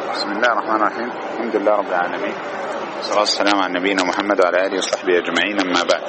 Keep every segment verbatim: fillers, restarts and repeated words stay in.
بسم الله الرحمن الرحيم. الحمد لله رب العالمين، والصلاة والسلام على نبينا محمد وعلى آله وصحبه أجمعين، أما بعد.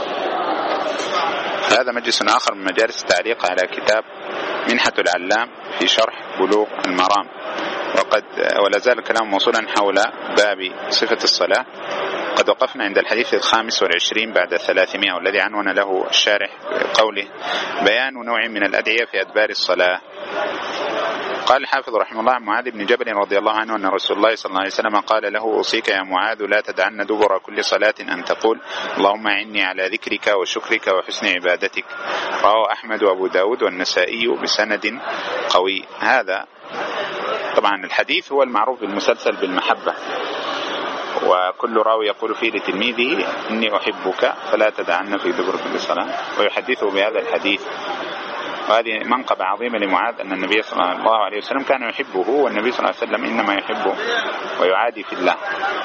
هذا مجلس آخر من مجالس التعليق على كتاب منحة العلام في شرح بلوغ المرام، وقد ولا زال الكلام موصولا حول باب صفة الصلاة. قد وقفنا عند الحديث الخامس والعشرين بعد الثلاثمائة، والذي عنون له الشارح قوله بيان نوع من الأدعية في أدبار الصلاة. قال الحافظ رحمه الله عن معاذ بن جبل رضي الله عنه أن رسول الله صلى الله عليه وسلم قال له: أوصيك يا معاذ لا تدعن دبر كل صلاة أن تقول اللهم أعني على ذكرك وشكرك وحسن عبادتك. رواه أحمد وأبو داود والنسائي بسند قوي. هذا طبعا الحديث هو المعروف بالمسلسل بالمحبة، وكل راوي يقول فيه لتلميذه إني أحبك فلا تدعن في دبر كل صلاة، ويحدثه بهذا الحديث. وهذه منقبة عظيمة لمعاذ أن النبي صلى الله عليه وسلم كان يحبه، والنبي صلى الله عليه وسلم إنما يحبه ويعادي في الله،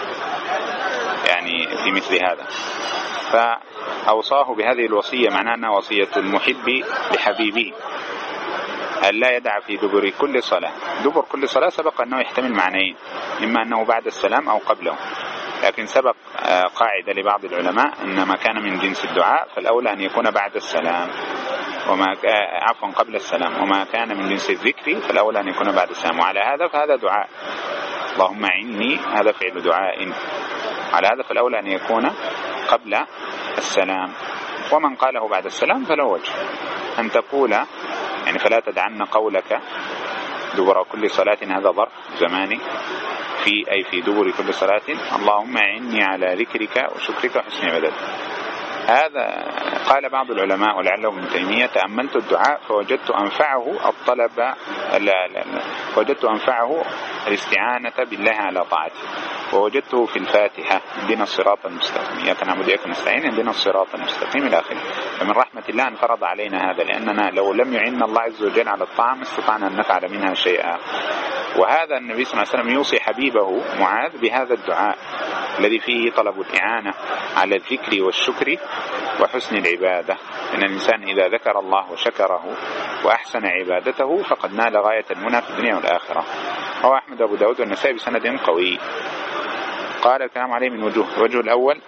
يعني في مثل هذا. فأوصاه بهذه الوصية، معناها أنها وصية المحب لحبيبه أن لا يدع في دبر كل صلاة. دبر كل صلاة سبق أنه يحتمل معنيين، إما أنه بعد السلام أو قبله، لكن سبق قاعدة لبعض العلماء أن ما كان من جنس الدعاء فالأولى أن يكون بعد السلام، وما عفوا قبل السلام، وما كان من جنس الذكر فالأولى أن يكون بعد السلام. وعلى هذا فهذا دعاء، اللهم عني، هذا فعل دعاء، على هذا فالأولى أن يكون قبل السلام. ومن قاله بعد السلام فله وجه أن تقول يعني فلا تدعن قولك دبر كل صلاة، هذا ظرف زماني، في أي في دبر كل صلاة اللهم أعني على ذكرك وشكرك وحسن عبادتك. هذا قال بعض العلماء ولعله ابن تيمية: تأملت الدعاء فوجدت أنفعه الطلب لا لا لا فوجدت أنفعه الاستعانة بالله على طاعته، ووجدته في الفاتحة اهدنا الصراط المستقيم إياك نعبد وإياك نستعين اهدنا الصراط المستقيم إلى آخره. فمن رحمة الله أن فرض علينا هذا، لأننا لو لم يعن الله عز وجل على الطاعة ما استطعنا أن نفعل منها شيئا. وهذا النبي صلى الله عليه وسلم يوصي حبيبه معاذ بهذا الدعاء الذي فيه طلب الإعانة على الذكر والشكر وحسن العبادة، إن الإنسان إذا ذكر الله وشكره وأحسن عبادته فقد نال غاية المنى في الدنيا والآخرة. رواه أحمد وأبو داود والنسائي بسند قوي. قال الكلام عليه من وجوه. الوجه الأول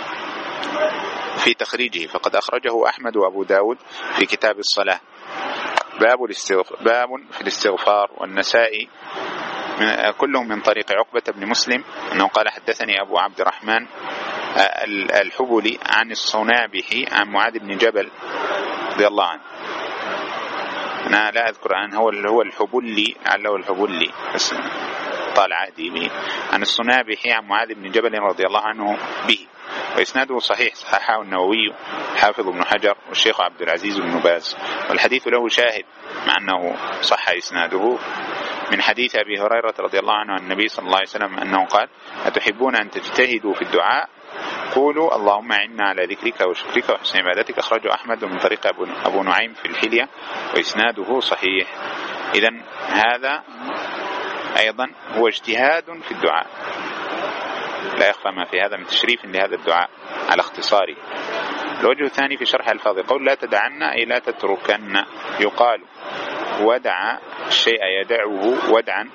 في تخريجه، فقد أخرجه أحمد وأبو داود في كتاب الصلاة باب الاستغفار، باب في الاستغفار، والنسائي كلهم من طريق عقبة بن مسلم أنه قال حدثني أبو عبد الرحمن الحبلي عن الصنابحي عن معاذ بن جبل رضي الله عنه. أنا لا أذكر عن هو اللي هو الحبلي على الحبلي بس طال عهدي به، عن الصنابحي عن معاذ بن جبل رضي الله عنه به، وإسناده صحيح، صححه النووي حافظ ابن حجر والشيخ عبد العزيز بن باز، والحديث له شاهد مع أنه صح إسناده من حديث أبي هريرة رضي الله عنه عن النبي صلى الله عليه وسلم أنه قال: أتحبون أن تجتهدوا في الدعاء قولوا اللهم أعنا على ذكرك وشكرك وحسن عبادتك. أخرجه أحمد من طريق أبو نعيم في الحلية وإسناده صحيح. إذن هذا أيضا هو اجتهاد في الدعاء، لا يخفى ما في هذا من تشريف لهذا الدعاء على اختصاره. الوجه الثاني في شرح الفاظ قول لا تدعن أي لا تتركن، يقال ودع الشيء يدعه ودعا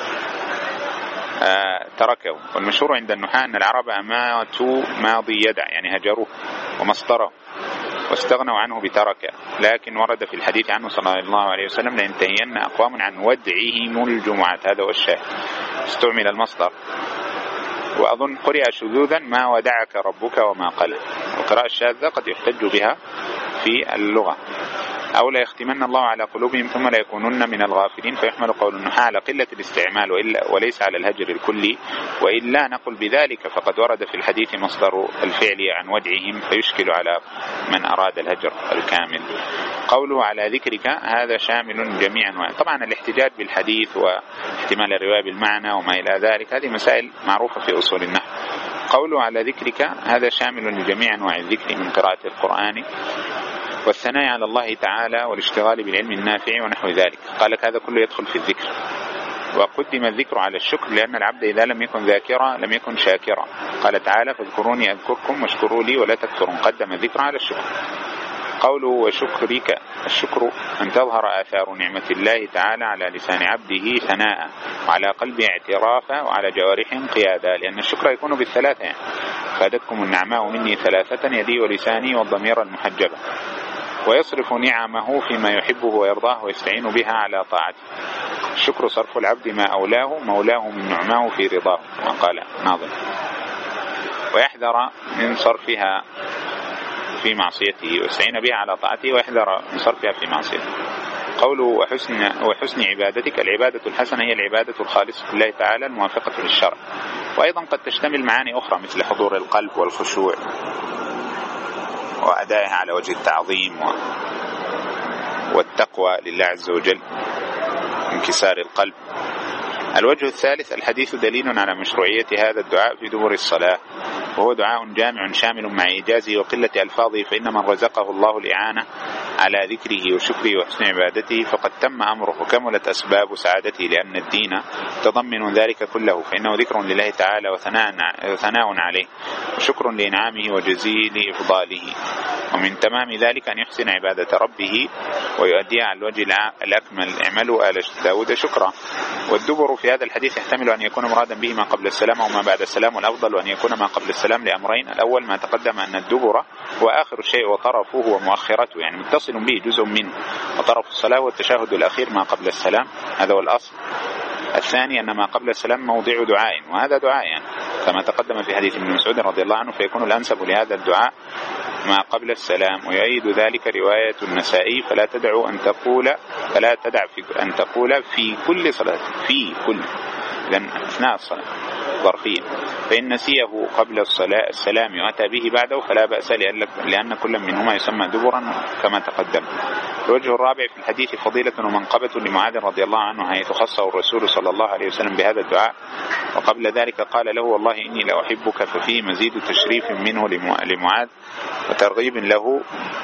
آه تركه. والمشهور عند النحاة أن العرب أماتوا ماضي يدع يعني هجروه ومصدره واستغنوا عنه بترك، لكن ورد في الحديث عنه صلى الله عليه وسلم لينتهين أقوام عن ودعهم الجمعة، هذا هو الشاهد، استعمل المصدر. وأظن قرئ شذوذا ما ودعك ربك وما قلى، وقراءة الشاذة قد يحتج بها في اللغة. أو لا يختمن الله على قلوبهم ثم لا يكونن من الغافلين، فيحمل قول النحاة على قلة الاستعمال وإلا وليس على الهجر الكلي، وإلا نقل بذلك فقد ورد في الحديث مصدر الفعل عن ودعهم فيشكل على من أراد الهجر الكامل. قوله على ذكرك هذا شامل جميعا. طبعا الاحتجاج بالحديث واحتمال الرواية بالمعنى وما إلى ذلك هذه مسائل معروفة في أصول النحو. قوله على ذكرك هذا شامل لجميع أنواع الذكر من قراءة القرآن والثناء على الله تعالى والاشتغال بالعلم النافع ونحو ذلك. قال لك هذا كله يدخل في الذكر، وقدم الذكر على الشكر لأن العبد إذا لم يكن ذاكرا لم يكن شاكرا. قال تعالى فاذكروني أذكركم واشكروا لي ولا تكفرون، قدم الذكر على الشكر. قوله وشكرك الشكر أن تظهر آثار نعمة الله تعالى على لسان عبده ثناء، وعلى قلبه اعترافا، وعلى جوارح انقيادا، لأن الشكر يكون بالثلاثة يعني. فادتكم النعماء مني ثلاثة، يدي ولساني والضمير المحجبة. ويصرف نعمه فيما يحبه ويرضاه ويستعين بها على طاعته. الشكر صرف العبد ما أولاه مولاه من نعماه في رضاه، ما قال ناظم. ويحذر من صرفها في معصيته ويستعين بها على طاعته، ويحذر من صرفها في معصيته. قوله وحسن, وحسن عبادتك، العبادة الحسنة هي العبادة الخالصة لله تعالى الموافقة للشرع، وأيضا قد تشتمل معاني أخرى مثل حضور القلب والخشوع وأدائها على وجه التعظيم والتقوى لله عز وجل، انكسار القلب. الوجه الثالث، الحديث دليل على مشروعية هذا الدعاء في دبر الصلاة، وهو دعاء جامع شامل مع إيجازه وقلة ألفاظه، فإن من رزقه الله الإعانة على ذكره وشكره وحسن عبادته فقد تم أمره وكملت أسباب سعادته، لأن الدين تضمن ذلك كله، فإنه ذكر لله تعالى وثناء عليه وشكر لإنعامه وجزيل إفضاله. ومن تمام ذلك أن يحسن عبادة ربه ويؤديها على الوجه الأكمل. اعملوا آل داود شكرا. والدبر في هذا الحديث يحتمل أن يكون مرادا به ما قبل السلام أو ما بعد السلام، والأفضل أن يكون ما قبل السلام لأمرين. الأول ما تقدم أن الدبر هو آخر الشيء وطرفه هو مؤخرته، يعني متصل به جزء منه، وطرف الصلاة والتشهد الأخير ما قبل السلام، هذا هو الأصل. الثاني أن ما قبل السلام موضع دعاء، وهذا دعاء يعني كما تقدم في حديث ابن مسعود رضي الله عنه، فيكون الأنسب لهذا الدعاء ما قبل السلام. ويؤيد ذلك رواية النسائي فلا تدعوا أن تقول فلا تدع في أن تقول في كل صلاة، في كل، لأن أثناء الصلاة ظرفية، فإن نسيه قبل الصلاة السلام يؤتى به بعده فلا بأس، لأن كل منهما يسمى دبرا كما تقدم. الوجه الرابع في الحديث فضيلة ومنقبة لمعاذ رضي الله عنه، حيث خصه الرسول صلى الله عليه وسلم بهذا الدعاء، وقبل ذلك قال له والله إني لأحبك، ففيه مزيد تشريف منه لمعاذ وترغيب له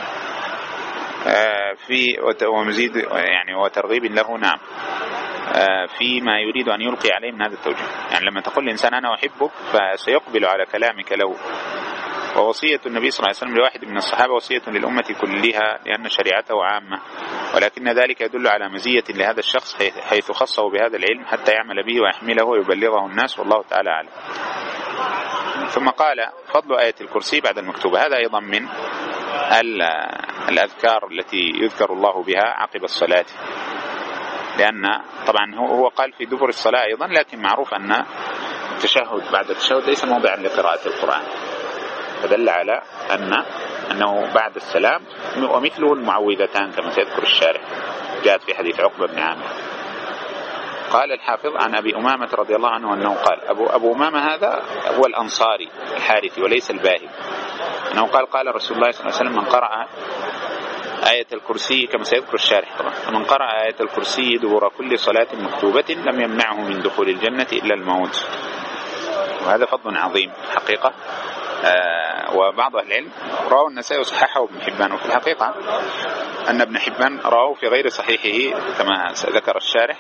في ومزيد يعني وترغيب له نعم فيما يريد أن يلقي عليه من هذا التوجيه. يعني لما تقول الإنسان أنا أحبك فسيقبل على كلامك له. ووصية النبي صلى الله عليه وسلم لواحد من الصحابة وصية للأمة كلها، لأن شريعته عامة، ولكن ذلك يدل على مزية لهذا الشخص حيث خصه بهذا العلم حتى يعمل به ويحمله ويبلغه الناس، والله تعالى أعلم. ثم قال فضل آية الكرسي بعد المكتوبة، هذا أيضا من الأذكار التي يذكر الله بها عقب الصلاة، لأن طبعا هو قال في دبر الصلاة أيضا، لكن معروف أن التشهد بعد التشهد ليس موضعا لقراءة القرآن، فدل على أن أنه بعد السلام، ومثله المعوذتان كما سيذكر الشارح، جاءت في حديث عقبة بن عامر. قال الحافظ عن أبي أمامة رضي الله عنه أنه قال، أبو, أبو أمامة هذا هو الأنصاري الحارثي وليس الباهلي، أنه قال قال رسول الله صلى الله عليه وسلم من قرأ آية الكرسي كما سيذكر الشارح طبعا، من قرأ آية الكرسي دبر كل صلاة مكتوبة لم يمنعه من دخول الجنة إلا الموت. وهذا فضل عظيم حقيقة. آه وبعض أهل العلم رأوا النسائي وصححه ابن حبان، وفي الحقيقة أن ابن حبان رأوا في غير صحيحه كما ذكر الشارح،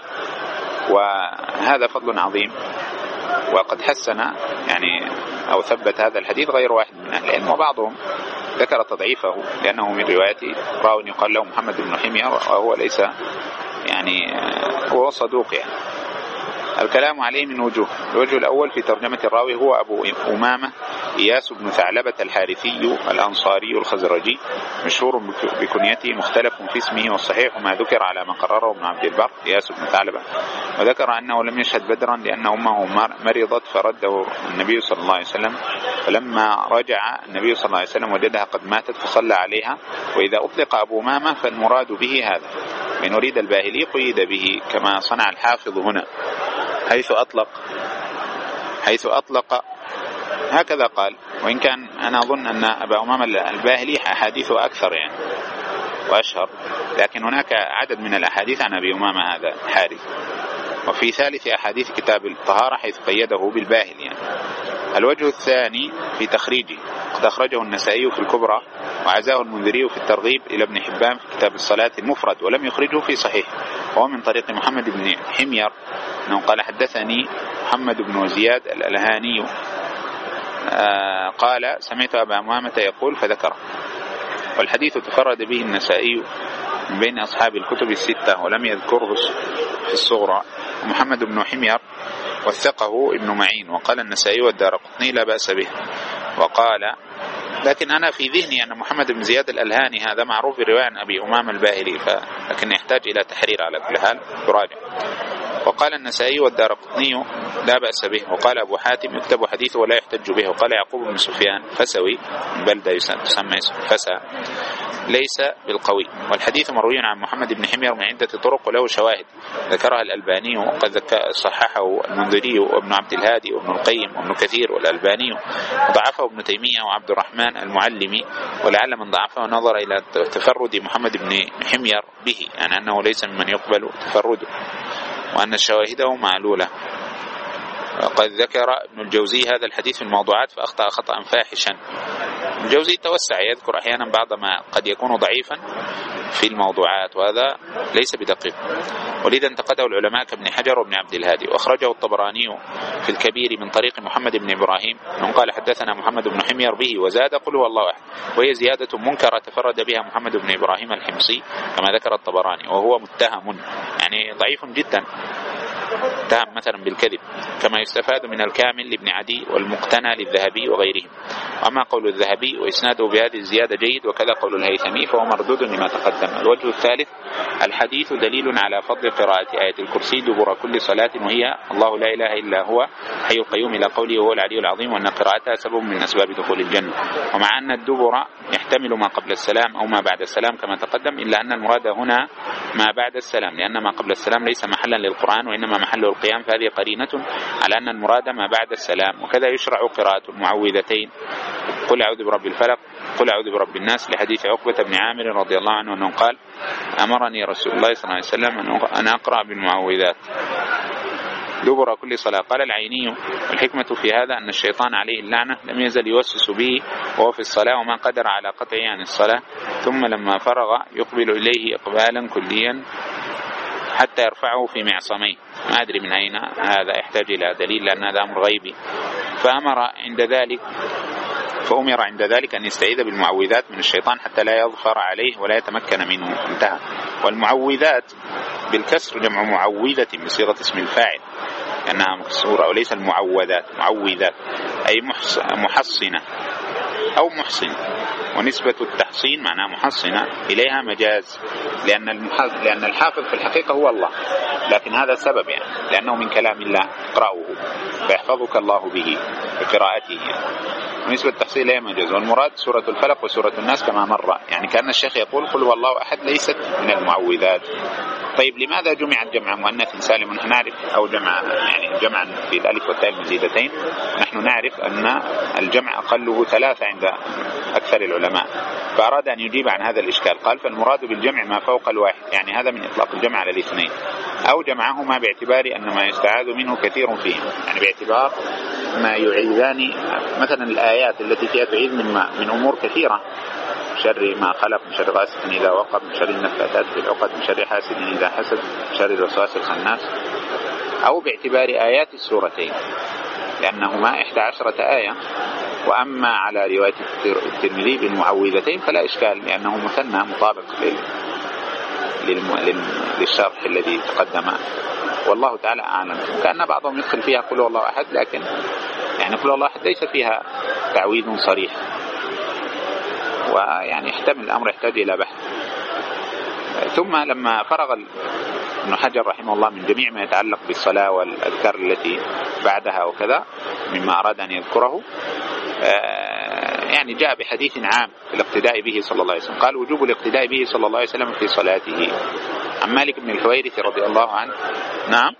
وهذا فضل عظيم. وقد حسن يعني أو ثبت هذا الحديث غير واحد من أهل العلم، وبعضهم ذكر تضعيفه لأنه من رواية راوي يقال له محمد بن حمير، وهو ليس يعني هو صدوق يعني. الكلام عليه من وجوه. الوجه الأول في ترجمة الراوي هو أبو أمامة إياس بن ثعلبة الحارثي الأنصاري الخزرجي، مشهور بكنيته، مختلف في اسمه، والصحيح ما ذكر على ما قرره ابن عبد البر إياس بن ثعلبة، وذكر أنه لم يشهد بدرا لأن أمه مرضت فرده النبي صلى الله عليه وسلم، فلما رجع النبي صلى الله عليه وسلم وجدها قد ماتت فصلى عليها. وإذا أطلق أبو أمامة فالمراد به هذا، من أريد الباهلي قيد به كما صنع الحافظ هنا، حيث أطلق حيث أطلق هكذا قال. وإن كان أنا أظن أن أبا أمامة الباهلي أحاديثه أكثر يعني وأشهر، لكن هناك عدد من الأحاديث عن أبي أمامة هذا حارث. وفي ثالث أحاديث كتاب الطهارة حيث قيده بالباهل يعني. الوجه الثاني في تخريجه، قد أخرجه النسائي في الكبرى وعزاه المنذري في الترغيب إلى ابن حبان في كتاب الصلاة المفرد، ولم يخرجه في صحيح، وهو من طريق محمد بن حمير أنه قال حدثني محمد بن زياد الألهاني آه قال سمعت أبا أمامة يقول فذكره. والحديث تفرد به النسائي من بين أصحاب الكتب الستة ولم يذكره في الصغرى محمد بن حمير وثقه ابن معين، وقال النسائي والدارقطني لا بأس به. وقال لكن أنا في ذهني أن محمد بن زياد الألهاني هذا معروف برواية عن أبي أمامة الباهلي، لكن يحتاج إلى تحرير على كل حال يراجع. وقال النسائي والدارقطني لا بأس به. وقال أبو حاتم يكتب حديثه ولا يحتج به. وقال يعقوب بن سفيان فسوي بلدة تسمى فسا ليس بالقوي. والحديث مروي عن محمد بن حمير من عدة طرق وله شواهد ذكرها الألباني وقد صححه المنذري وابن عبد الهادي وابن القيم وابن كثير والألباني، وضعفه ابن تيمية وعبد الرحمن المعلمي. ولعل من ضعفه نظر إلى تفرد محمد بن حمير به، يعني أنه ليس ممن يقبل تفرده، وأن شواهده معلولة. وقد ذكر ابن الجوزي هذا الحديث في الموضوعات فأخطأ خطأ فاحشا. الجوزي توسع يذكر أحيانا بعض ما قد يكون ضعيفا في الموضوعات، وهذا ليس بدقيق، ولذا انتقده العلماء كابن حجر وابن عبد الهادي. وأخرجه الطبراني في الكبير من طريق محمد بن إبراهيم من قال حدثنا محمد بن حمير به وزاد قل هو الله أحد، وهي زيادة منكرة تفرد بها محمد بن إبراهيم الحمصي كما ذكر الطبراني، وهو متهم يعني ضعيف جدا، اتهم مثلا بالكذب، كما يستفاد من الكامل لابن عدي والمقتنى للذهبي وغيرهم. وأما قول الذهبي وإسناده بهذه الزيادة جيد، وكذا قول الهيثمي، فهو مردود لما تقدم. الوجه الثالث الحديث دليل على فضل قراءة آية الكرسي دبر كل صلاة، وهي الله لا إله إلا هو حي القيوم إلى قوله وهو العلي العظيم، وأن قراءتها سبب من أسباب دخول الجنة. ومع أن الدبر يحتمل ما قبل السلام أو ما بعد السلام كما تقدم، إلا أن المراد هنا ما بعد السلام، لأن ما قبل السلام ليس محلا للقرآن وإنما محل القيام، فهذه قرينة على أن المراد ما بعد السلام. وكذا يشرع قراءة المعوذتين قل أعوذ برب الفلق قل أعوذ برب الناس، لحديث عقبة بن عامر رضي الله عنه أنه قال أمرني رسول الله صلى الله عليه وسلم أن أقرأ بالمعوذات دبر كل صلاة. قال العيني الحكمة في هذا أن الشيطان عليه اللعنة لم يزل يوسوس به وهو في الصلاة، وما قدر على قطعه عن الصلاة، ثم لما فرغ يقبل إليه إقبالا كليا حتى يرفعه في معصميه. ما أدري من أين هذا، يحتاج إلى دليل لأن هذا أمر غيبي. فأمر عند ذلك فأمر عند ذلك أن يستعيذ بالمعوذات من الشيطان حتى لا يظفر عليه ولا يتمكن منه. انتهى. والمعوذات بالكسر جمع معوذة بصيغة اسم الفاعل لأنها مكسورة، وليس المعوذات معوذات أي محصنة أو محصن، ونسبة التحصين معناها محصنة إليها مجاز، لأن لأن الحافظ في الحقيقة هو الله، لكن هذا سبب يعني لأنه من كلام الله اقرأه فيحفظك الله به بقراءته يعني. ونسبة التحصيل إليها مجاز. والمراد سورة الفلق وسورة الناس كما مر، يعني كأن الشيخ يقول قل هو الله أحد ليست من المعوذات. طيب لماذا جمعت جمع مؤنث سالم؟ نحن نعرف أو جمع يعني جمعا في الألف والتاء المزيدتين، نحن نعرف أن الجمع أقله ثلاثة عند أكثر العلماء، فأراد أن يجيب عن هذا الإشكال قال فالمراد بالجمع ما فوق الواحد، يعني هذا من إطلاق الجمع على الاثنين، أو جمعهما باعتبار أن ما يستعاذ منه كثير فيهم، يعني باعتبار ما يعيذان مثلا الآيات التي فيها تعيذ من, من أمور كثيرة، شر ما خلق، من شر غاسق إذا وقب، من شر النفاثات في العقد، من شر حاسد إذا حسد، من شر الوسواس الخناس، أو باعتبار آيات السورتين لأنهما إحدى عشرة آية. وأما على رواية الترمذي بالمعوذتين فلا إشكال لأنه مثنى مطابق للشرح الذي تقدم، والله تعالى أعلم. كأن بعضهم يدخل فيها قل هو الله أحد، لكن يعني قل هو الله أحد ليس فيها تعويذ صريح، ويعني يحتمل الأمر يحتاج إلى بحث. ثم لما فرغ ابن حجر رحمه الله من جميع ما يتعلق بالصلاة والأذكار التي بعدها وكذا مما أراد أن يذكره، يعني جاء بحديث عام في الاقتداء به صلى الله عليه وسلم. قال وجوب الاقتداء به صلى الله عليه وسلم في صلاته، عن مالك بن الحويرث رضي الله عنه. نعم.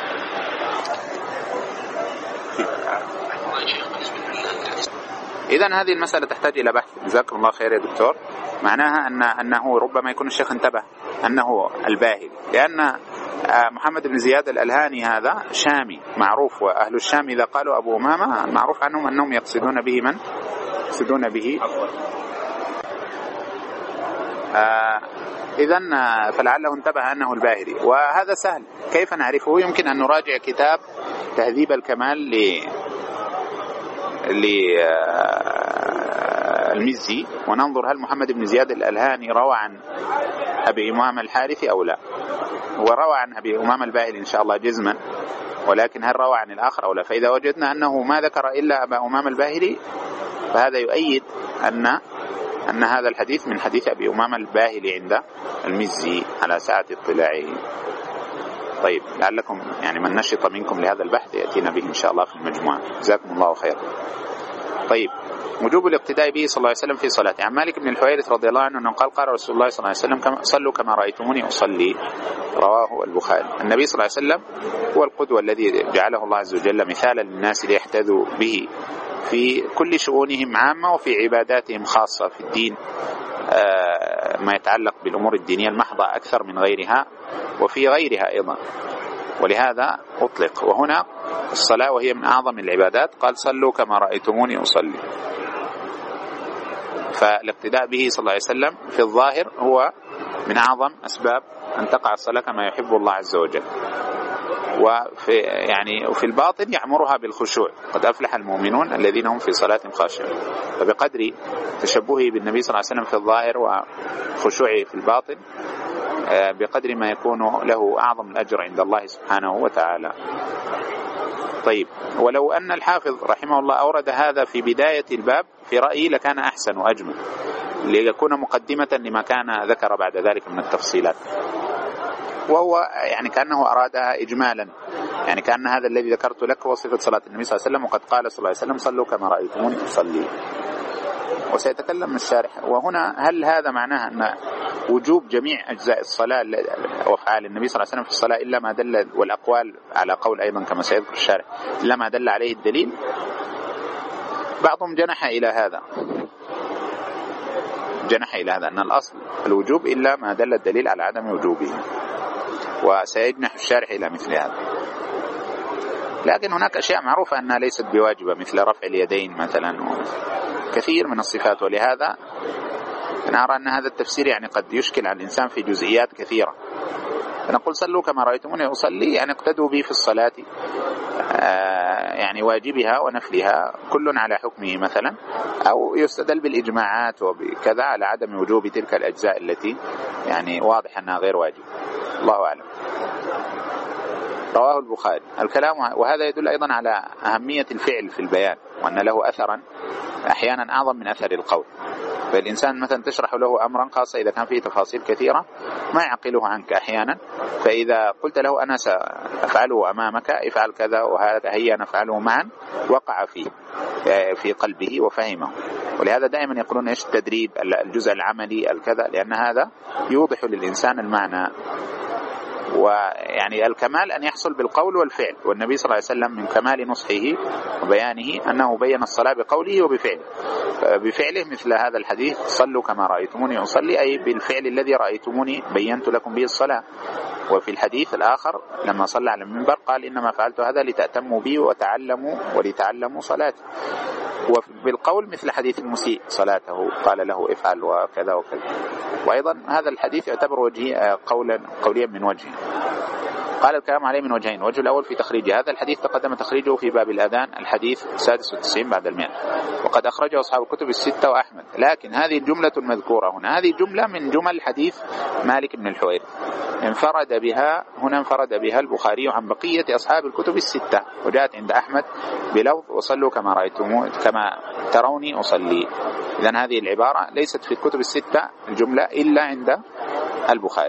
إذن هذه المسألة تحتاج إلى بحث، جزاكم الله خير يا دكتور. معناها أن أنه ربما يكون الشيخ انتبه أنه الباهلي، لأن محمد بن زياد الألهاني هذا شامي معروف، وأهل الشام إذا قالوا أبو أمامة المعروف عنهم أنهم يقصدون به من؟ يقصدون به آه إذن فلعله انتبه أنه الباهلي، وهذا سهل. كيف نعرفه؟ يمكن أن نراجع كتاب تهذيب الكمال ل للمزي وننظر هل محمد بن زياد الألهاني روى عن أبي أمامة الحارثي أو لا. وروى عن أبي أمامة الباهلي إن شاء الله جزما، ولكن هل روى عن الآخر أو لا؟ فإذا وجدنا أنه ما ذكر إلا أبا أمامة الباهلي فهذا يؤيد أن أن هذا الحديث من حديث أبي أمامة الباهلي عند المزي على ساعة اطلاعه. طيب، لعلكم يعني من نشط منكم لهذا البحث يأتينا به إن شاء الله في المجموعة. جزاكم الله خيرا. طيب، وجوب الاقتداء به صلى الله عليه وسلم في صلاته. عن مالك بن الحويرث رضي الله عنه أنه قال قال رسول الله صلى الله عليه وسلم صلوا كما رأيتموني أصلي، رواه البخاري. النبي صلى الله عليه وسلم هو القدوة الذي جعله الله عز وجل مثالا للناس ليحتذوا به في كل شؤونهم عامة وفي عباداتهم خاصة في الدين، ما يتعلق بالأمور الدينية المحضة أكثر من غيرها وفي غيرها أيضا، ولهذا أطلق. وهنا الصلاة وهي من أعظم العبادات قال صلوا كما رأيتموني أصلي. فالاقتداء به صلى الله عليه وسلم في الظاهر هو من أعظم أسباب أن تقع الصلاة كما يحب الله عز وجل. وفي يعني وفي الباطن يعمرها بالخشوع، قد أفلح المؤمنون الذين هم في صلاة خاشعون. فبقدر تشبهه بالنبي صلى الله عليه وسلم في الظاهر وخشوعه في الباطن بقدر ما يكون له أعظم الأجر عند الله سبحانه وتعالى. طيب، ولو أن الحافظ رحمه الله أورد هذا في بداية الباب في رأيي لكان أحسن وأجمل، ليكون مقدمة لما كان ذكر بعد ذلك من التفصيلات، وهو يعني كأنه أرادها إجمالا، يعني كأن هذا الذي ذكرت لك هو صفة صلاة النبي صلى الله عليه وسلم، وقد قال صلى الله عليه وسلم صلوا كما رأيتموني أصلي. وسيتكلم الشارح. وهنا هل هذا معناه أن وجوب جميع أجزاء الصلاة وأفعال النبي صلى الله عليه وسلم في الصلاة إلا ما دل، والأقوال على قول أيضا كما سيذكر الشارح، إلا ما دل عليه الدليل؟ بعضهم جنح إلى هذا جنح إلى هذا أن الأصل الوجوب إلا ما دل الدليل على عدم وجوبه، وسيجنح الشارح إلى مثل هذا. لكن هناك أشياء معروفة أنها ليست بواجبة مثل رفع اليدين مثلا وكثير من الصفات، ولهذا أنا أرى أن هذا التفسير يعني قد يشكل على الإنسان في جزئيات كثيرة. فنقول صلوا كما رأيتموني أصلي، يعني اقتدوا بي في الصلاة، يعني واجبها ونفلها كل على حكمه مثلا، أو يستدل بالإجماعات وبكذا على عدم وجوب تلك الأجزاء التي يعني واضح أنها غير واجب. الله أعلم. رواه البخاري. الكلام، وهذا يدل أيضا على أهمية الفعل في البيان، وأن له أثرا أحيانا أعظم من أثر القول. فالإنسان مثلا تشرح له أمرا خاصة إذا كان فيه تفاصيل كثيرة ما يعقله عنك أحيانا، فإذا قلت له أنا سأفعله أمامك افعل كذا وهذا هيا نفعله معا، وقع فيه في قلبه وفهمه. ولهذا دائما يقولون إيش التدريب، الجزء العملي الكذا، لأن هذا يوضح للإنسان المعنى. ويعني الكمال أن يحصل بالقول والفعل، والنبي صلى الله عليه وسلم من كمال نصحه وبيانه أنه بين الصلاة بقوله وبفعله. بفعله مثل هذا الحديث صلوا كما رأيتموني أصلي، أي بالفعل الذي رأيتموني بينت لكم به الصلاة. وفي الحديث الآخر لما صلى على المنبر قال إنما فعلت هذا لتأتموا بي وتعلموا ولتعلموا صلاتي. وبالقول مثل حديث المسيء صلاته قال له افعل وكذا وكذا. وأيضا هذا الحديث يعتبر وجه قولا قوليا من وجه. قال الكلام عليه من وجهين. الوجه الأول في تخريج هذا الحديث تقدم تخريجه في باب الأذان الحديث السادس والتسعين بعد المئة، وقد أخرجه أصحاب الكتب الستة وأحمد. لكن هذه الجملة المذكورة هنا هذه جملة من جمل حديث مالك بن الحويرث انفرد بها هنا انفرد بها البخاري عن بقية أصحاب الكتب الستة، وجاءت عند أحمد بلفظ وصلوا كما رأيتم كما تروني أصلي. إذن هذه العبارة ليست في الكتب الستة الجملة إلا عند البخاري.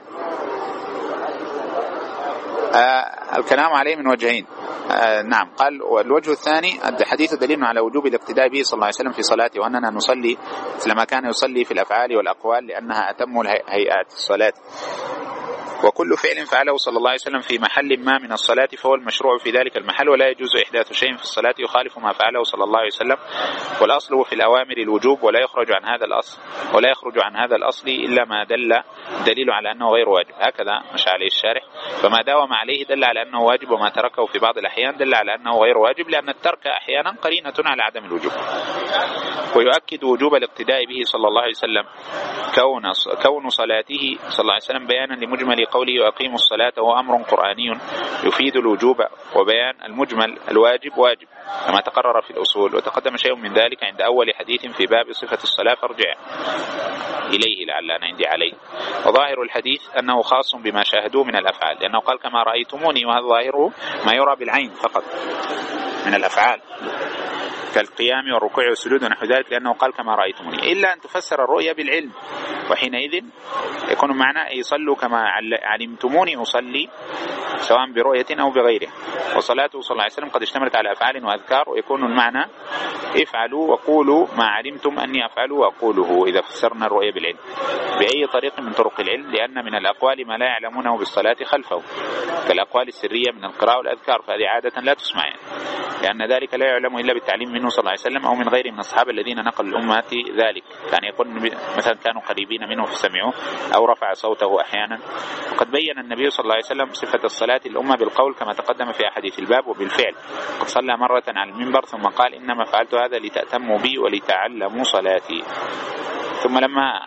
آه الكلام عليه من وجهين. آه نعم. قال والوجه الثاني الحديث دليل على وجوب الاقتداء به صلى الله عليه وسلم في صلاته، وأننا نصلي مثل ما كان يصلي في الأفعال والأقوال لأنها أتم هيئات الصلاة. وكل فعل فعله صلى الله عليه وسلم في محل ما من الصلاة فهو المشروع في ذلك المحل، ولا يجوز إحداث شيء في الصلاة يخالف ما فعله صلى الله عليه وسلم. والأصل في الأوامر الوجوب، ولا يخرج عن هذا الأصل ولا يخرج عن هذا الأصل إلا ما دل دليل على أنه غير واجب. هكذا مشى عليه الشارح. فما داوم عليه دل على أنه واجب، وما تركه في بعض الأحيان دل على أنه غير واجب، لأن الترك أحيانا قرينة على عدم الوجوب. ويؤكد وجوب الاقتداء به صلى الله عليه وسلم كون كون صلاته صلى الله عليه وسلم بيانا لمجمل قوله وأقيموا الصلاة وهو أمر قرآني يفيد الوجوب وبيان المجمل الواجب واجب كما تقرر في الأصول، وتقدم شيء من ذلك عند أول حديث في باب صفة الصلاة فارجع إليه لعل أنا عندي عليه. وظاهر الحديث أنه خاص بما شاهدوه من الأفعال، لأنه قال كما رأيتموني، وهذا ظاهره ما يرى بالعين فقط من الأفعال كالقيام والركوع والسجود ونحو ذلك، لأنه قال كما رأيتموني، إلا أن تفسر الرؤيا بالعلم، وحينئذ يكون معنى يصلوا كما علمتموني أصلي سواء برؤية أو بغيره. وصلاته صلى الله عليه وسلم قد اشتملت على أفعال وأذكار، ويكون المعنى افعلوا وقولوا ما علمتم أني أفعل وأقوله إذا فسرنا الرؤيا بالعلم بأي طريق من طرق العلم، لأن من الأقوال ما لا يعلمونه بالصلاة خلفه كالأقوال السرية من القراءة والأذكار، فهذه عادة لا تسمع يعني، لأن ذلك لا يعلم إلا بالتعليم منه صلى الله عليه وسلم أو من غيره من الصحابة الذين نقل الأمة ذلك، كان يقول مثلا كانوا قريبين منه فسمعوه أو رفع صوته أحيانا. وقد بين النبي صلى الله عليه وسلم صفة الصلاة الأمة بالقول كما تقدم في أحاديث الباب وبالفعل، قد صلى مرة على المنبر ثم قال إنما فعلت هذا لتأتموا بي ولتعلموا صلاتي. ثم لما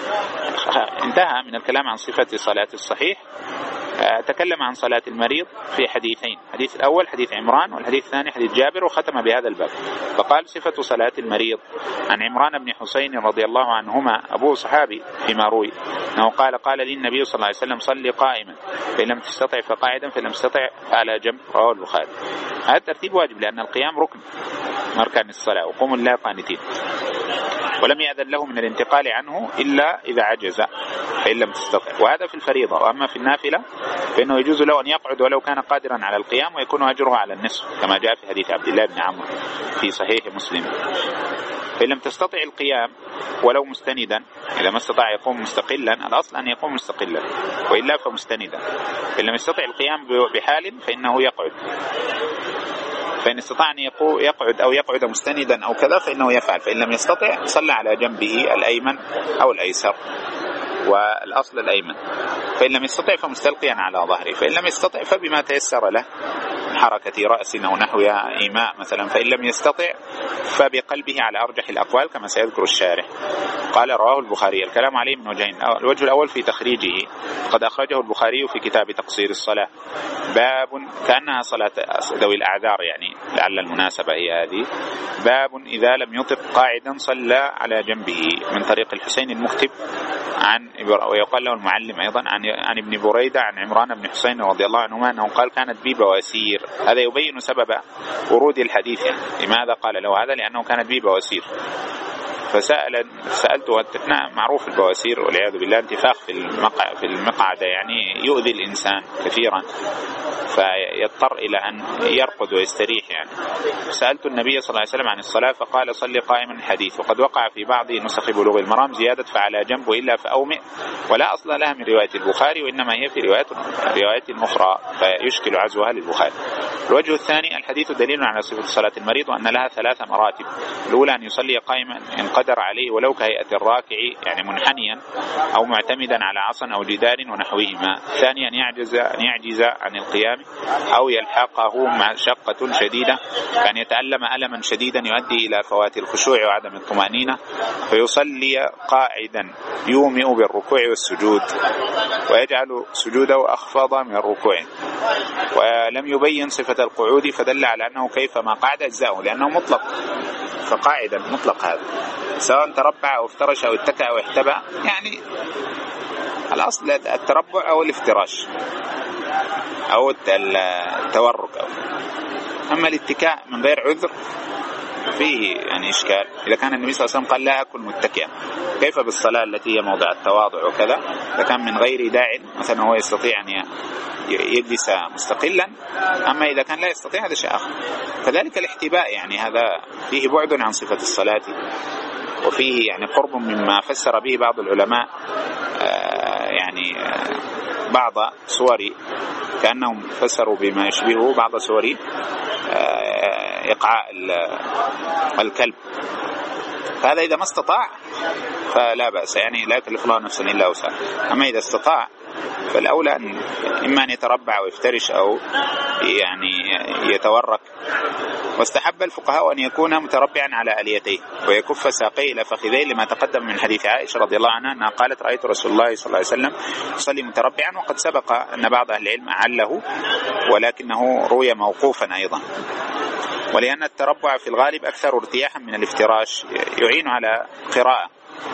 انتهى من الكلام عن صفة صلاة الصحيح تكلم عن صلاة المريض في حديثين، الحديث الأول حديث عمران والحديث الثاني حديث جابر، وختم بهذا الباب فقال صفة صلاة المريض عن عمران بن حسين رضي الله عنهما أبو صحابي فيما روي أنه قال قال لي النبي صلى الله عليه وسلم صلي قائما فإن لم تستطع فقاعدا فإن لم تستطع فعلى جنب، رواه البخاري. هذا الترتيب واجب لأن القيام ركن من أركان الصلاة، وقوموا لله قانتين، ولم يأذن له من الانتقال عنه إلا إذا عجز فإن لم تستطع، وهذا في الفريضة. وأما في النافلة فإنه يجوز له أن يقعد ولو كان قادرا على القيام ويكون أجره على النصف كما جاء في حديث عبد الله بن عمرو في صحيح مسلم. فإن لم تستطع القيام ولو مستندا، إذا ما استطاع يقوم مستقلا، الأصل أن يقوم مستقلا وإلا فمستندا. فإن لم يستطع القيام بحال فإنه يقعد، فإن استطاع أن يقعد أو يقعد مستندا أو كذا فإنه يفعل، فإن لم يستطع صلى على جنبه الأيمن أو الأيسر، والأصل الأيمن. فإن لم يستطع فمستلقيا على ظهره، فإن لم يستطع فبما تيسر له حركة رأس أو نحوها إيماء مثلا، فإن لم يستطع فبقلبه على أرجح الأقوال كما سيذكر الشارح. قال رواه البخاري. الكلام عليه من وجهين، الوجه الأول في تخريجه، قد أخرجه البخاري في كتاب تقصير الصلاة باب كأنها صلاة ذوي الأعذار، يعني لعل المناسبة هي هذه، باب إذا لم يطق قاعدا صلى على جنبه، من طريق الحسين المكتب عن، ويقال له المعلم أيضا، عن عن ابن بريدة عن عمران بن حسين رضي الله عنهما أنه قال كانت بي بواسير. هذا يبين سبب ورود الحديث، يعني لماذا قال له هذا؟ لأنه كانت بي بواسير. فسأل سألته، معروف البواسير والعياذ بالله انتفاخ في المقع في المقعدة، يعني يؤذي الإنسان كثيرا فيضطر إلى أن يرقد ويستريح يعني. سألت النبي صلى الله عليه وسلم عن الصلاة فقال صلي قائما الحديث. وقد وقع في بعض نسخ بلوغ المرام زيادة فعلى جنب إلا فأومئ، ولا أصل لها من رواية البخاري، وإنما هي في روايات روايات أخرى فيشكل عزوها للبخاري. الوجه الثاني الحديث دليل على صفة صلاة المريض وأن لها ثلاث مراتب. الأولى أن يصلي قائما إن قدر عليه ولو كهيئة الراكع، يعني منحنيا أو معتمدا على عصا أو جدار ونحوهما. ثانيا أن يعجز أن يعجز عن القيام أو يلحقه مشقة شديدة، كان يتألم ألما شديدا يؤدي إلى فوات الخشوع وعدم الطمأنينة فيصلي قاعدا يومئ بالركوع والسجود ويجعل سجوده أخفض من الركوع. ولم يبين صفة القعود فدل على أنه كيفما قعد أجزاؤه، لأنه مطلق، فقاعدا مطلق هذا سواء تربع أو افترش أو اتكأ أو احتبى، يعني الأصل التربع أو الافتراش أو التورك أو. أما الاتكاء من غير عذر فيه يعني إشكال. إذا كان النبي صلى الله عليه وسلم قال لا أكل متكئا، كيف بالصلاة التي هي موضع التواضع وكذا؟ إذا كان من غير داع مثلا هو يستطيع أن يجلس مستقلا، أما إذا كان لا يستطيع هذا شيء آخر. كذلك الاحتباء، يعني هذا فيه بعد عن صفة الصلاة، وفيه يعني قرب مما فسر به بعض العلماء آه يعني آه بعض صور، كأنهم فسروا بما يشبهه بعض صور آه إقعاء الكلب. فهذا إذا ما استطاع فلا بأس، يعني لا يكلف الله نفسا إلا وسعها. أما إذا استطاع فالأولى أن إما أن يتربع ويفترش أو يعني يتورك واستحب الفقهاء أن يكون متربعا على أليتيه ويكف ساقيه إلى فخذيه لما تقدم من حديث عائشة رضي الله عنها أنها قالت رأيت رسول الله صلى الله عليه وسلم يصلي متربعا، وقد سبق أن بعض أهل العلم أعله ولكنه روي موقوفا أيضا. ولأن التربع في الغالب أكثر ارتياحا من الافتراش يعين على قراءة،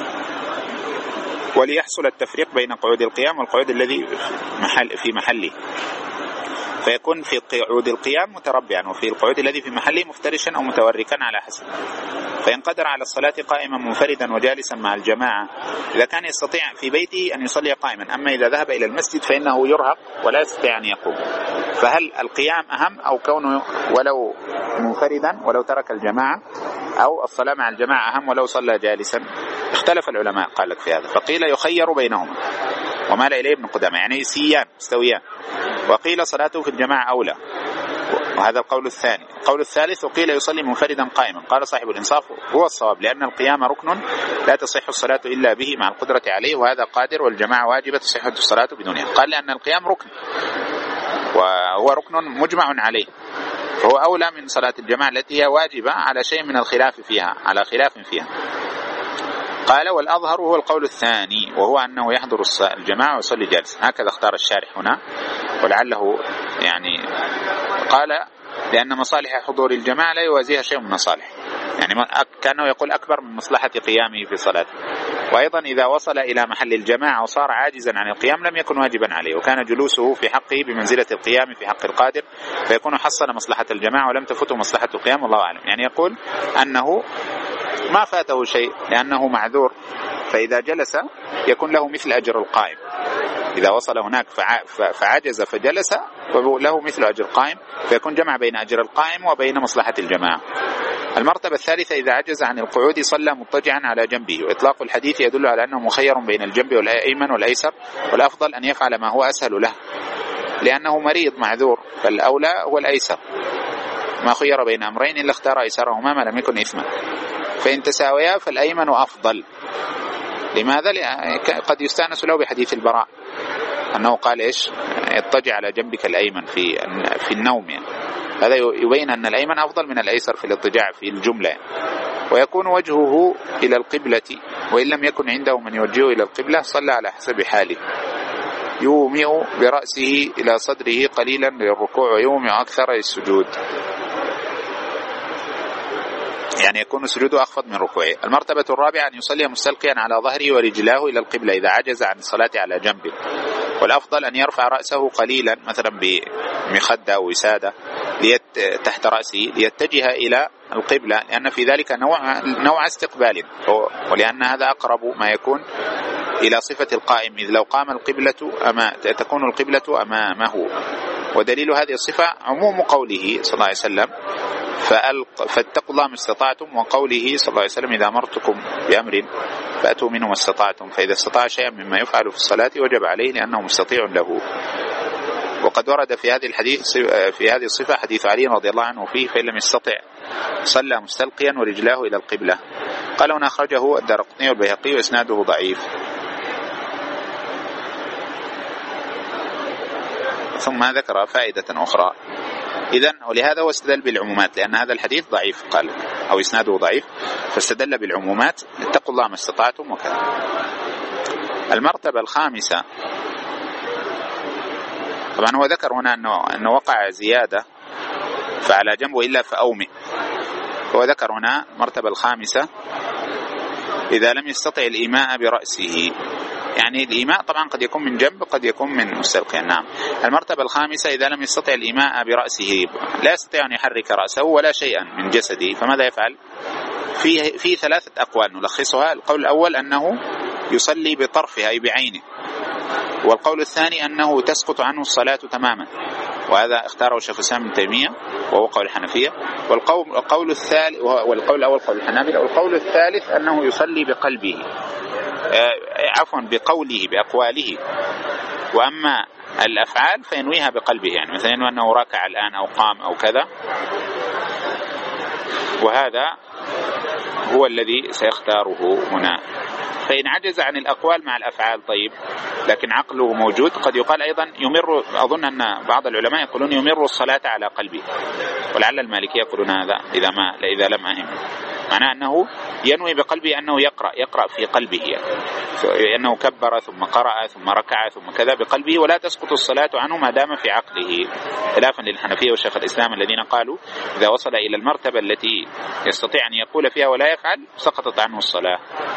وليحصل التفريق بين قعود القيام والقعود الذي محل في محله، فيكون في قعود القيام متربعا وفي القعود الذي في محله مفترشا أو متوركا على حسب. فإن قدر على الصلاة قائما منفردا وجالسا مع الجماعة إذا كان يستطيع في بيته أن يصلي قائما، أما إذا ذهب إلى المسجد فإنه يرهق ولا يستطيع أن يقوم. فهل القيام أهم أو كونه ولو منفردا ولو ترك الجماعة، أو الصلاة مع الجماعة أهم ولو صلى جالسا؟ اختلف العلماء قال لك في هذا، فقيل يخير بينهما ومال إليه ابن قدامة يعني سيان مستويان، وقيل صلاته في الجماعة أولى، وهذا القول الثاني. القول الثالث وقيل يصلي منفردا قائما، قال صاحب الإنصاف هو الصواب لأن القيام ركن لا تصح الصلاة إلا به مع القدرة عليه، وهذا قادر والجماعة واجبة تصح الصلاة بدونها. قال لأن القيام ركن وهو ركن مجمع عليه فهو أولى من صلاة الجماعة التي هي واجبة على شيء من الخلاف فيها على خلاف فيها. قال والأظهر هو القول الثاني وهو أنه يحضر الجماعة ويصلي جالسا، هكذا اختار الشارح هنا، ولعله يعني قال لأن مصالح حضور الجماعة لا يوازيها شيء من المصالح، يعني كانه يقول أكبر من مصلحة قيامه في صلاته. وأيضا إذا وصل إلى محل الجماعة وصار عاجزا عن القيام لم يكن واجبا عليه، وكان جلوسه في حقه بمنزلة القيام في حق القادر، فيكون حصل مصلحة الجماعة ولم تفته مصلحة القيام، والله أعلم. يعني يقول أنه ما فاته شيء لأنه معذور، فإذا جلس يكون له مثل أجر القائم، إذا وصل هناك فعجز فجلس فله مثل أجر القائم، فيكون جمع بين أجر القائم وبين مصلحة الجماعة. المرتبة الثالثة إذا عجز عن القعود صلى مضطجعا على جنبه، وإطلاق الحديث يدل على أنه مخير بين الجنب والأيمن والأيسر، والأفضل أن يفعل ما هو أسهل له لأنه مريض معذور، فالأولى هو الأيسر. ما خير بين أمرين إلا اختار أيسرهما ما لم يكن إثما، فإن تساويا فالأيمن أفضل. لماذا؟ قد يستأنس له بحديث البراء أنه قال إيش اضطجع على جنبك الأيمن في في النوم، يعني هذا يبين أن الأيمن أفضل من الأيسر في الاضطجاع في الجملة. ويكون وجهه إلى القبلة، وإن لم يكن عنده من يوجهه إلى القبلة صلى على حسب حاله، يومئ برأسه إلى صدره قليلا للركوع ويومئ أكثر للسجود، يعني يكون سجوده أخفض من ركوعه. المرتبة الرابعة أن يصلي مستلقيا على ظهره ورجلاه إلى القبلة إذا عجز عن الصلاة على جنبه، والأفضل أن يرفع رأسه قليلا مثلا بمخدة أو وسادة تحت رأسه ليتجه إلى القبلة، لأن في ذلك نوع, نوع استقبال، ولأن هذا أقرب ما يكون إلى صفة القائم، إذ لو قام القبلة أما تكون القبلة أمامه. ودليل هذه الصفة عموم قوله صلى الله عليه وسلم فاتقوا الله ما استطعتم، وقوله صلى الله عليه وسلم إذا أمرتكم بأمر فأتوا منه ما استطعتم، فإذا استطاع شيئا مما يفعل في الصلاة وجب عليه لأنه مستطيع له. وقد ورد في هذه الحديث في هذه الصفة حديث علي رضي الله عنه فيه فإن لم يستطع صلى مستلقيا ورجلاه إلى القبلة. قال هنا أخرجه الدارقطني والبيهقي وإسناده ضعيف. ثم ذكر فائدة أخرى، إذن ولهذا هو استدل بالعمومات، لأن هذا الحديث ضعيف قال أو إسناده ضعيف، فاستدل بالعمومات اتقوا الله ما استطعتم وكذا. المرتبة الخامسة طبعا هو ذكر هنا أنه, أنه وقع زيادة فعلى جنب وإلا فأومئ، هو ذكر هنا المرتبة الخامسة إذا لم يستطع الإيماء برأسه، يعني الإيماء طبعا قد يكون من جنب قد يكون من مستلقيا. نعم. المرتبة الخامسة إذا لم يستطع الإيماء برأسه، لا يستطيع أن يحرك رأسه ولا شيئا من جسده، فماذا يفعل؟ في في ثلاثة أقوال نلخصها. القول الأول أنه يصلي بطرفها أي بعينه، والقول الثاني أنه تسقط عنه الصلاة تماما، وهذا اختاره شيخ الإسلام ابن تيمية وهو قول الحنفية. والقول القول الثالث والقول الأول قول الحنابلة، والقول الثالث أنه يصلي بقلبه عفوا بقوله بأقواله، وأما الأفعال فينويها بقلبه، يعني مثلا أنه ركع الآن أو قام أو كذا، وهذا هو الذي سيختاره هنا. فإن عجز عن الأقوال مع الأفعال طيب لكن عقله موجود، قد يقال أيضا يمر، أظن أن بعض العلماء يقولون يمر الصلاة على قلبه، ولعل المالكية يقولون هذا إذا ما إذا لم أهم، معناه أنه ينوي بقلبه أنه يقرأ يقرأ في قلبه يعني أنه كبر ثم قرأ ثم ركع ثم كذا بقلبه، ولا تسقط الصلاة عنه ما دام في عقله، خلافا للحنفية وشيخ الإسلام الذين قالوا إذا وصل إلى المرتبة التي يستطيع أن يقول فيها ولا يفعل سقطت عنه الصلاة.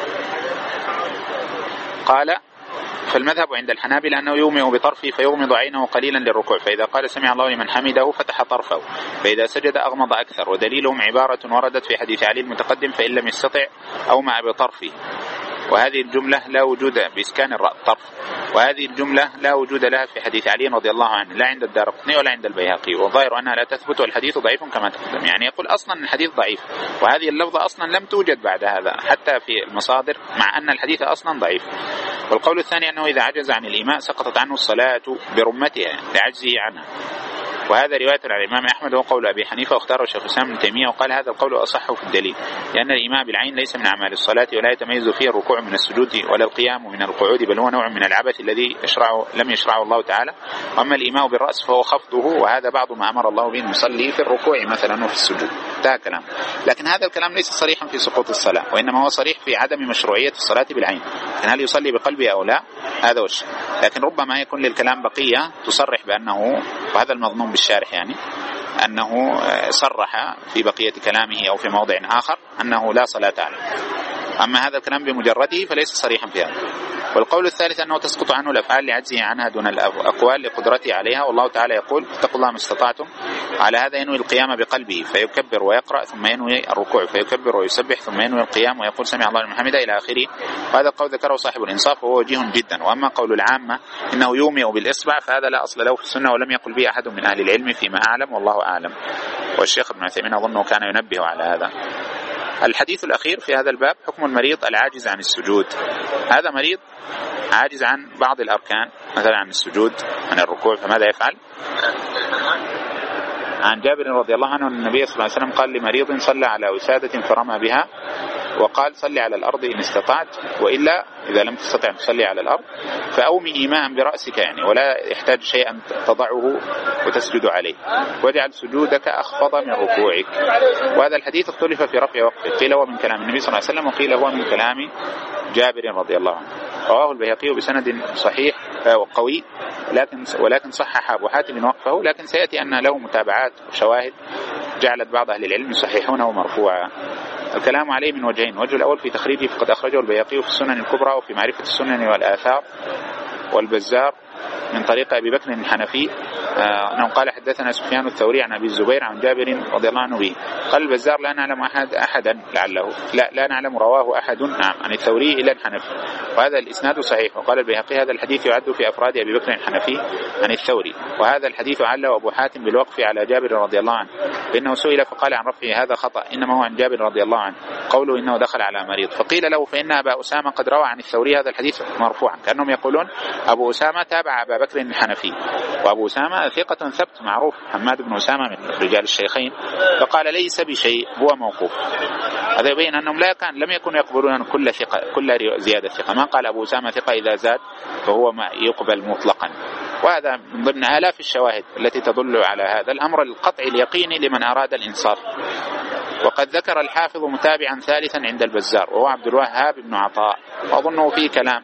قال فالمذهب عند الحنابلة أنه يومئ بطرفه فيغمض عينه قليلا للركوع، فإذا قال سمع الله لمن حمده فتح طرفه، فإذا سجد أغمض أكثر، ودليلهم عبارة وردت في حديث علي المتقدم فإن لم يستطع أومأ بطرفه، وهذه الجملة لا وجود بإسكان الراء طرف، وهذه الجملة لا وجود لها في حديث علي رضي الله عنه لا عند الدارقطني ولا عند البيهقي، والظاهر أنها لا تثبت والحديث ضعيف كما تقدم، يعني يقول أصلا الحديث ضعيف، وهذه اللفظة أصلا لم توجد بعد هذا حتى في المصادر، مع أن الحديث أصلا ضعيف. والقول الثاني أنه إذا عجز عن الإيماء سقطت عنه الصلاة برمتها لعجزه عنها، وهذا رواية عن الإمام أحمد وقول أبي حنيفة، واختاره شيخ الإسلام ابن تيمية وقال هذا القول أصح في الدليل، لأن الإيماء بالعين ليس من أعمال الصلاة ولا يتميز فيه الركوع من السجود ولا القيام من القعود، بل هو نوع من العبث الذي يشرعه لم يشرعه الله تعالى. وأما الإيماء بالرأس فهو خفضه، وهذا بعض ما أمر الله به المصلي في الركوع مثلا وفي السجود، ده كلام. لكن هذا الكلام ليس صريحا في سقوط الصلاة، وإنما هو صريح في عدم مشروعية الصلاة بالعين، لكن هل يصلي بقلبه أو لا هذا وش. لكن ربما يكون للكلام بقية تصرح بأنه، وهذا المظنون بالشارح يعني أنه صرح في بقية كلامه أو في موضع آخر أنه لا صلاة عليه، أما هذا الكلام بمجرده فليس صريحا في هذا. والقول الثالث أنه تسقط عنه الأفعال لعجزه عنها دون الأقوال لقدرته عليها، والله تعالى يقول اتقوا الله ما استطعتم، على هذا ينوي القيام بقلبه فيكبر ويقرأ، ثم ينوي الركوع فيكبر ويسبح، ثم ينوي القيام ويقول سمع الله لمن حمده إلى آخره. وهذا القول ذكره صاحب الإنصاف وهو وجيه جدا. وأما قول العامة إنه يومئ بالإصبع فهذا لا أصل له في السنة ولم يقل به أحد من أهل العلم فيما أعلم والله أعلم، والشيخ ابن عثيمين أظنه كان ينبه على هذا. الحديث الأخير في هذا الباب حكم المريض العاجز عن السجود. هذا مريض عاجز عن بعض الأركان مثلا عن السجود عن الركوع، فماذا يفعل؟ عن جابر رضي الله عنه أن النبي صلى الله عليه وسلم قال لمريض صلى على وسادة فرمى بها، وقال صلي على الأرض إن استطعت، وإلا إذا لم تستطع تصلي على الأرض فأومي إيماء برأسك يعني، ولا يحتاج شيئا تضعه وتسجد عليه، واجعل سجودك أخفض من ركوعك. وهذا الحديث اختلف في رفع وقفه، قيل هو من كلام النبي صلى الله عليه وسلم وقيل هو من كلام جابر رضي الله عنه. رواه البيهقي بسند صحيح وقوي، لكن ولكن صحح أبو حاتم وقفه، لكن سيأتي أن له متابعات وشواهد جعلت بعض أهل العلم يصححونه مرفوعا. الكلام عليه من وجهين، وجه الأول في تخريجه فقد أخرجه البيهقي في السنن الكبرى وفي معرفة السنن والآثار والبزار من طريق أبي بكر الحنفي أنه قال حدثنا سفيان الثوري عن أبي الزبير عن جابر رضي الله عنه به. قال البزار لا نعلم أحد أحدا لعله لا لا نعلم رواه أحد نعم عن الثوري إلى الحنفي، وهذا الإسناد صحيح. وقال البيهقي هذا الحديث يعد في أفراد أبي بكر الحنفي عن الثوري، وهذا الحديث عله أبو حاتم بالوقف على جابر رضي الله عنه، فإنه سئل فقال عن رفعه هذا خطأ، إنما هو عن جابر رضي الله عنه قوله إنه دخل على مريض. فقيل له فإن أبا أسامة قد روى عن الثوري هذا الحديث مرفوعا، كأنهم يقولون أبو أسامة تابع أبا بكر الحنفي، وأبو أسامة ثقة ثبت معروف حماد بن أسامة من رجال الشيخين، فقال ليس بشيء هو موقوف. هذا يبين أنهم لا كان لم يكونوا يقبلون كل ثقة كل زيادة ثقة، ما قال أبو أسامة ثقة إذا زاد فهو ما يقبل مطلقا. وهذا من ضمن آلاف الشواهد التي تدل على هذا الأمر القطعي اليقيني لمن أراد الإنصاف. وقد ذكر الحافظ متابعا ثالثا عند البزار وهو عبد الوهاب بن عطاء، وأظنه فيه كلام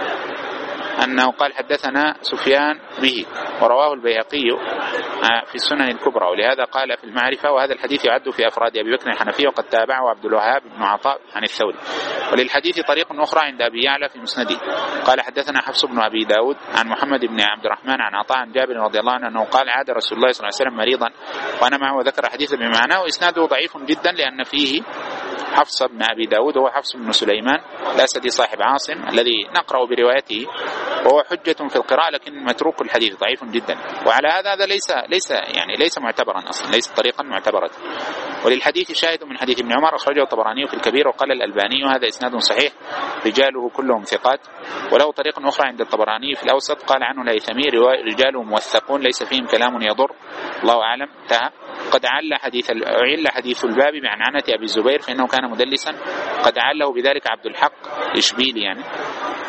أنه قال حدثنا سفيان به، ورواه البيهقي في السنن الكبرى، ولهذا قال في المعرفة وهذا الحديث يعد في أفراد أبي بكر الحنفي وقد تابعه عبد الوهاب بن عطاء عن الثوري. وللحديث طريق أخرى عند أبي يعلى في مسنده قال حدثنا حفص بن أبي داود عن محمد بن عبد الرحمن عن عطاء عن جابر رضي الله عنه أنه قال عاد رسول الله صلى الله عليه وسلم مريضا وأنا معه، وذكر حديثا بمعناه، وإسناده ضعيف جدا لأن فيه حفص بن أبي داود وهو حفص بن سليمان الأسدي صاحب عاصم الذي نقرأ بروايته، وهو حجة في القراءة لكن متروك الحديث ضعيف جدا. وعلى هذا هذا ليس ليس يعني ليس معتبرا أصلا، ليس طريقا معتبرة. وللحديث شاهد من حديث ابن عمر أخرجه الطبراني في الكبير وقال الألباني هذا إسناد صحيح رجاله كلهم ثقات. وله طريق أخرى عند الطبراني في الأوسط قال عنه الهيثمي رجاله موثقون ليس فيهم كلام يضر، الله أعلم. انتهى. قد عل حديث عل حديث الباب بعنعنة أبي الزبير فإنه كان مدلسا، قد عله بذلك عبد الحق الإشبيلي يعني.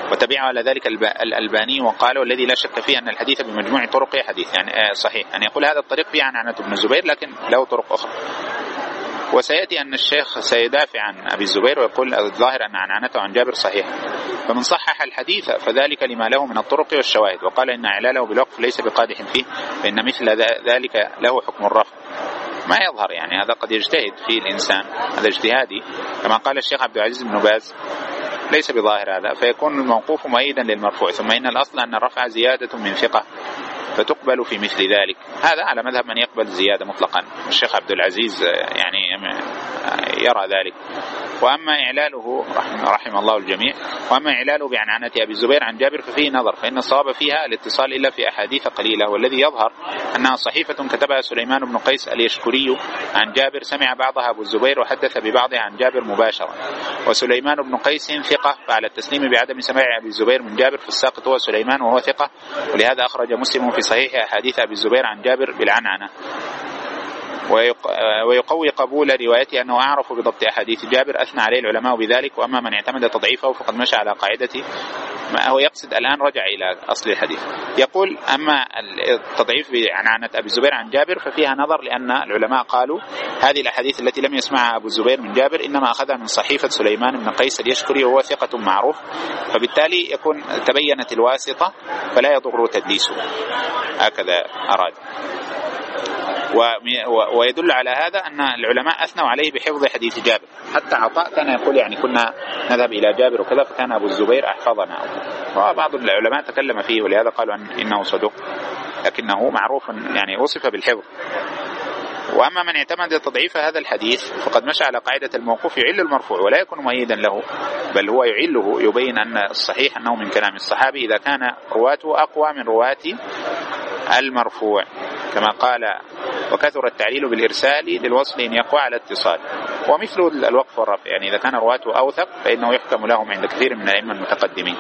وتبعه على ذلك الألباني وقال والذي لا شك فيه أن الحديث بمجموع طرقه حديث يعني صحيح، أن يقول هذا الطريق فيه عن عنة بن الزبير لكن له طرق أخرى. وسيأتي أن الشيخ سيدافع عن أبي الزبير ويقول الظاهر أن عن عنته عن جابر صحيح، فمن صحح الحديث فذلك لما له من الطرق والشواهد، وقال إن إعلاله بالوقف ليس بقادح فيه فإن مثل ذلك له حكم الرفع. ما يظهر يعني هذا قد يجتهد فيه الإنسان، هذا اجتهادي كما قال الشيخ عبد العزيز بن باز ليس بظاهر هذا، فيكون الموقوف مؤيدا للمرفوع. ثم إن الأصل أن الرفع زيادة من ثقة فتقبل في مثل ذلك، هذا على مذهب من يقبل الزيادة مطلقا، الشيخ عبد العزيز يعني يرى ذلك. وأما إعلاله رحم الله الجميع، وأما إعلاله بعنعنة أبي الزبير عن جابر ففيه نظر، فإن الصواب فيها الاتصال إلا في أحاديث قليلة، والذي يظهر أنها صحيفة كتبها سليمان بن قيس اليشكري عن جابر سمع بعضها أبو الزبير وحدث ببعضها عن جابر مباشرة، وسليمان بن قيس ثقة، فعلى التسليم بعدم سماع أبي الزبير من جابر في الساقط هو سليمان وهو ثقة، ولهذا أخرج مسلم في صحيح أحاديث أبي الزبير عن جابر بالعنعنة، ويقوي قبول روايته أنه أعرف بضبط أحاديث جابر، أثنى عليه العلماء بذلك. وأما من اعتمد تضعيفه فقد مشى على قاعدته، ما هو يقصد الآن رجع إلى أصل الحديث. يقول أما التضعيف عنعنة أبي الزبير عن جابر ففيها نظر، لأن العلماء قالوا هذه الأحاديث التي لم يسمعها أبو الزبير من جابر إنما أخذها من صحيفة سليمان بن قيس اليشكري وهو ثقة معروف، فبالتالي يكون تبينت الواسطة فلا يضر تدليسه، هكذا أراد. ويدل على هذا أن العلماء أثنوا عليه بحفظ حديث جابر، حتى عطاء كان يقول يعني كنا نذهب إلى جابر وكذا فكان أبو الزبير أحفظنا، وبعض العلماء تكلم فيه ولهذا قالوا إنه صدوق، لكنه معروف يعني وصف بالحفظ. وأما من اعتمد تضعيف هذا الحديث فقد مشى على قاعدة الموقوف يعل المرفوع ولا يكون مؤيدا له، بل هو يعله، يبين أن الصحيح أنه من كلام الصحابي إذا كان رواته أقوى من رواة المرفوع، كما قال وكثر التعليل بالإرسال للوصل إن يقوى على اتصال، ومثل الوقف والرفع، يعني إذا كان رواته أوثق فإنه يحكم لهم عند كثير من الأئمة المتقدمين.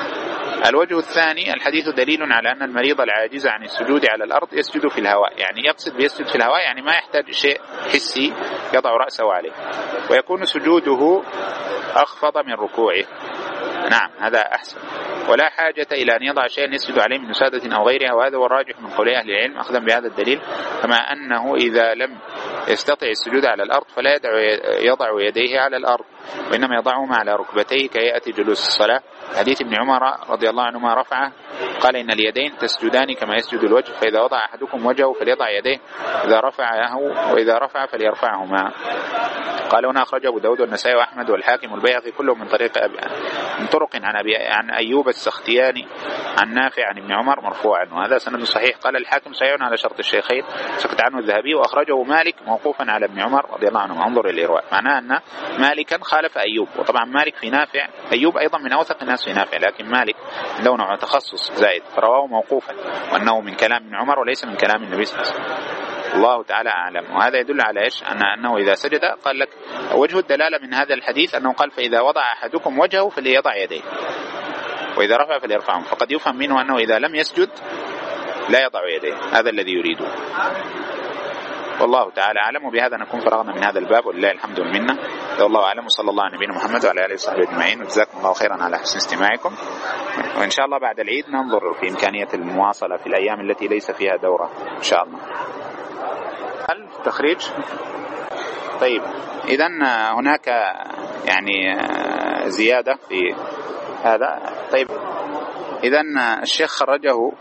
الوجه الثاني الحديث دليل على أن المريض العاجز عن السجود على الأرض يسجد في الهواء، يعني يقصد بيسجد في الهواء يعني ما يحتاج شيء حسي يضع رأسه عليه، ويكون سجوده أخفض من ركوعه، نعم هذا أحسن، ولا حاجة إلى أن يضع شيئا يسجد عليه من نسادة أو غيرها، وهذا هو الراجح من قول أهل العلم أخذا بهذا الدليل، كما أنه إذا لم يستطع السجود على الأرض فلا يضع يديه على الأرض، وإنما يضعهما على ركبتيه كهيئة جلوس الصلاة. حديث ابن عمر رضي الله عنهما رفعه قال إن اليدين تسجدان كما يسجد الوجه، فإذا وضع أحدكم وجهه فليضع يديه، إذا رفعه وإذا رفع فليرفعهما. قال هنا أخرجه أبو داود والنسائي وأحمد والحاكم والبيهقي كلهم من طريق أبي من طرق عن أبي عن أيوب السختياني عن نافع عن ابن عمر مرفوعا، وهذا سند صحيح. قال الحاكم صحيح على شرط الشيخين، سكت عنه الذهبي، وأخرجه مالك موقوفا على ابن عمر رضي الله عنه. انظر إلى الإرواء، معناه أن مالكا خالف أيوب، وطبعا مالك في نافع، أيوب أيضا من أوثق الناس في نافع، لكن مالك له نوع تخصص زائد فرواه موقوفا، وأنه من كلام ابن عمر وليس من كلام النبي صلى الله عليه وسلم. الله تعالى أعلم. وهذا يدل على إيش؟ أن أنه إذا سجد قال لك وجه الدلالة من هذا الحديث أنه قال فإذا وضع أحدكم وجهه فليضع يديه، وإذا رفع فليرفعهم، فقد يفهم منه أنه إذا لم يسجد لا يضع يديه، هذا الذي يريده. والله تعالى أعلم. وبهذا نكون فرغنا من هذا الباب، ولله الحمد والمنة. والله أعلم، وصلى الله على نبينا محمد وعلى آله وصحبه أجمعين، وجزاكم الله خيرا على حسن استماعكم. وإن شاء الله بعد العيد ننظر في إمكانية المواصلة في الأيام التي ليس فيها دورة إن شاء الله. هل تخريج؟ طيب، إذن هناك يعني زيادة في هذا. طيب، إذن الشيخ خرجه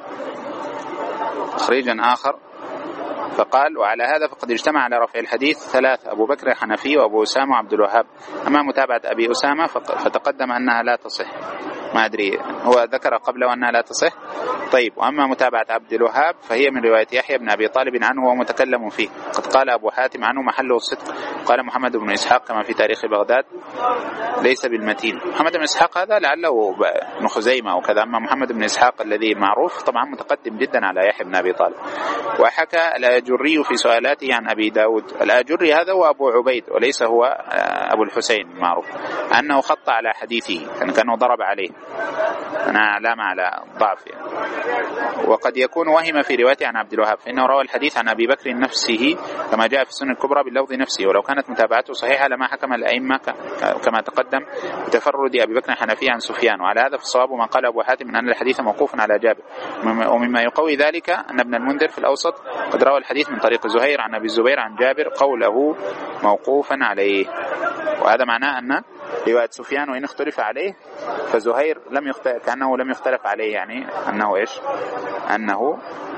تخريجا آخر فقال وعلى هذا فقد اجتمع على رفع الحديث ثلاث: أبو بكر حنفي وأبو أسامة وعبد الوهاب. أما متابعة أبي أسامة فتقدم أنها لا تصح، ما أدري هو ذكر قبله أنها لا تصح. طيب، وأما متابعة عبد الوهاب فهي من رواية يحيى بن أبي طالب عنه ومتكلم فيه، قد قال أبو حاتم عنه محله الصدق، قال محمد بن إسحاق كما في تاريخ بغداد ليس بالمتين. محمد بن إسحاق هذا لعله ابن خزيمة وكذا، أما محمد بن إسحاق الذي معروف طبعا متقدم جدا على يحيى بن أبي طالب. وحكى الآجري في سؤالاته عن أبي داود، الآجري هذا هو أبو عبيد وليس هو أبو الحسين معروف، أنه خط على حديثه كأنه ضرب عليه، أنا علامة على ضعف يعني. وقد يكون وهم في روايته عن عبد الوهاب، فإنه روى الحديث عن أبي بكر نفسه كما جاء في السنن الكبرى باللفظ نفسه، ولو كانت متابعته صحيحة لما حكم الأئمة كما تقدم بتفرد أبي بكر الحنفي عن سفيان. وعلى هذا فالصواب ما قال أبو حاتم من أن الحديث موقوف على جابر. ومما يقوي ذلك أن ابن المنذر في الأوسط قد روى الحديث من طريق زهير عن أبي الزبير عن جابر قوله موقوفا عليه. وهذا معناه أن رواية سفيان وإن اختلف عليه فزهير لم يختلف، كأنه لم يختلف عليه، يعني أنه إيش أنه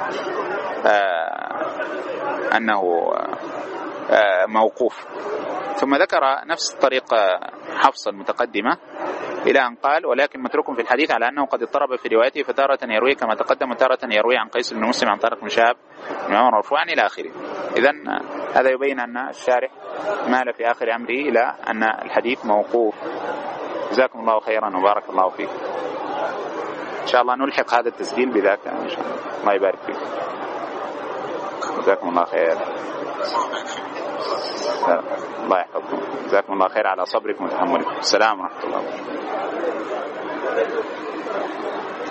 آه أنه آه موقوف. ثم ذكر نفس طريقة حفص المتقدمة إلى أن قال ولكن متروك في الحديث على أنه قد اضطرب في روايته فتارة يروي كما تقدم وتارة يروي عن قيس بن مسلم عن طارق بن شهاب بن عمر مرفوعا إلى آخره. إذن هذا يبين أن الشارح مال في آخر أمره إلى أن الحديث موقوف. جزاكم الله خيرا وبارك الله فيك. إن شاء الله نلحق هذا التسجيل بذاك إن شاء الله. الله يبارك فيك. جزاكم الله خير. الله يحفظكم. جزاكم الله خير على صبركم وتحملكم. السلام ورحمة الله وبركاته.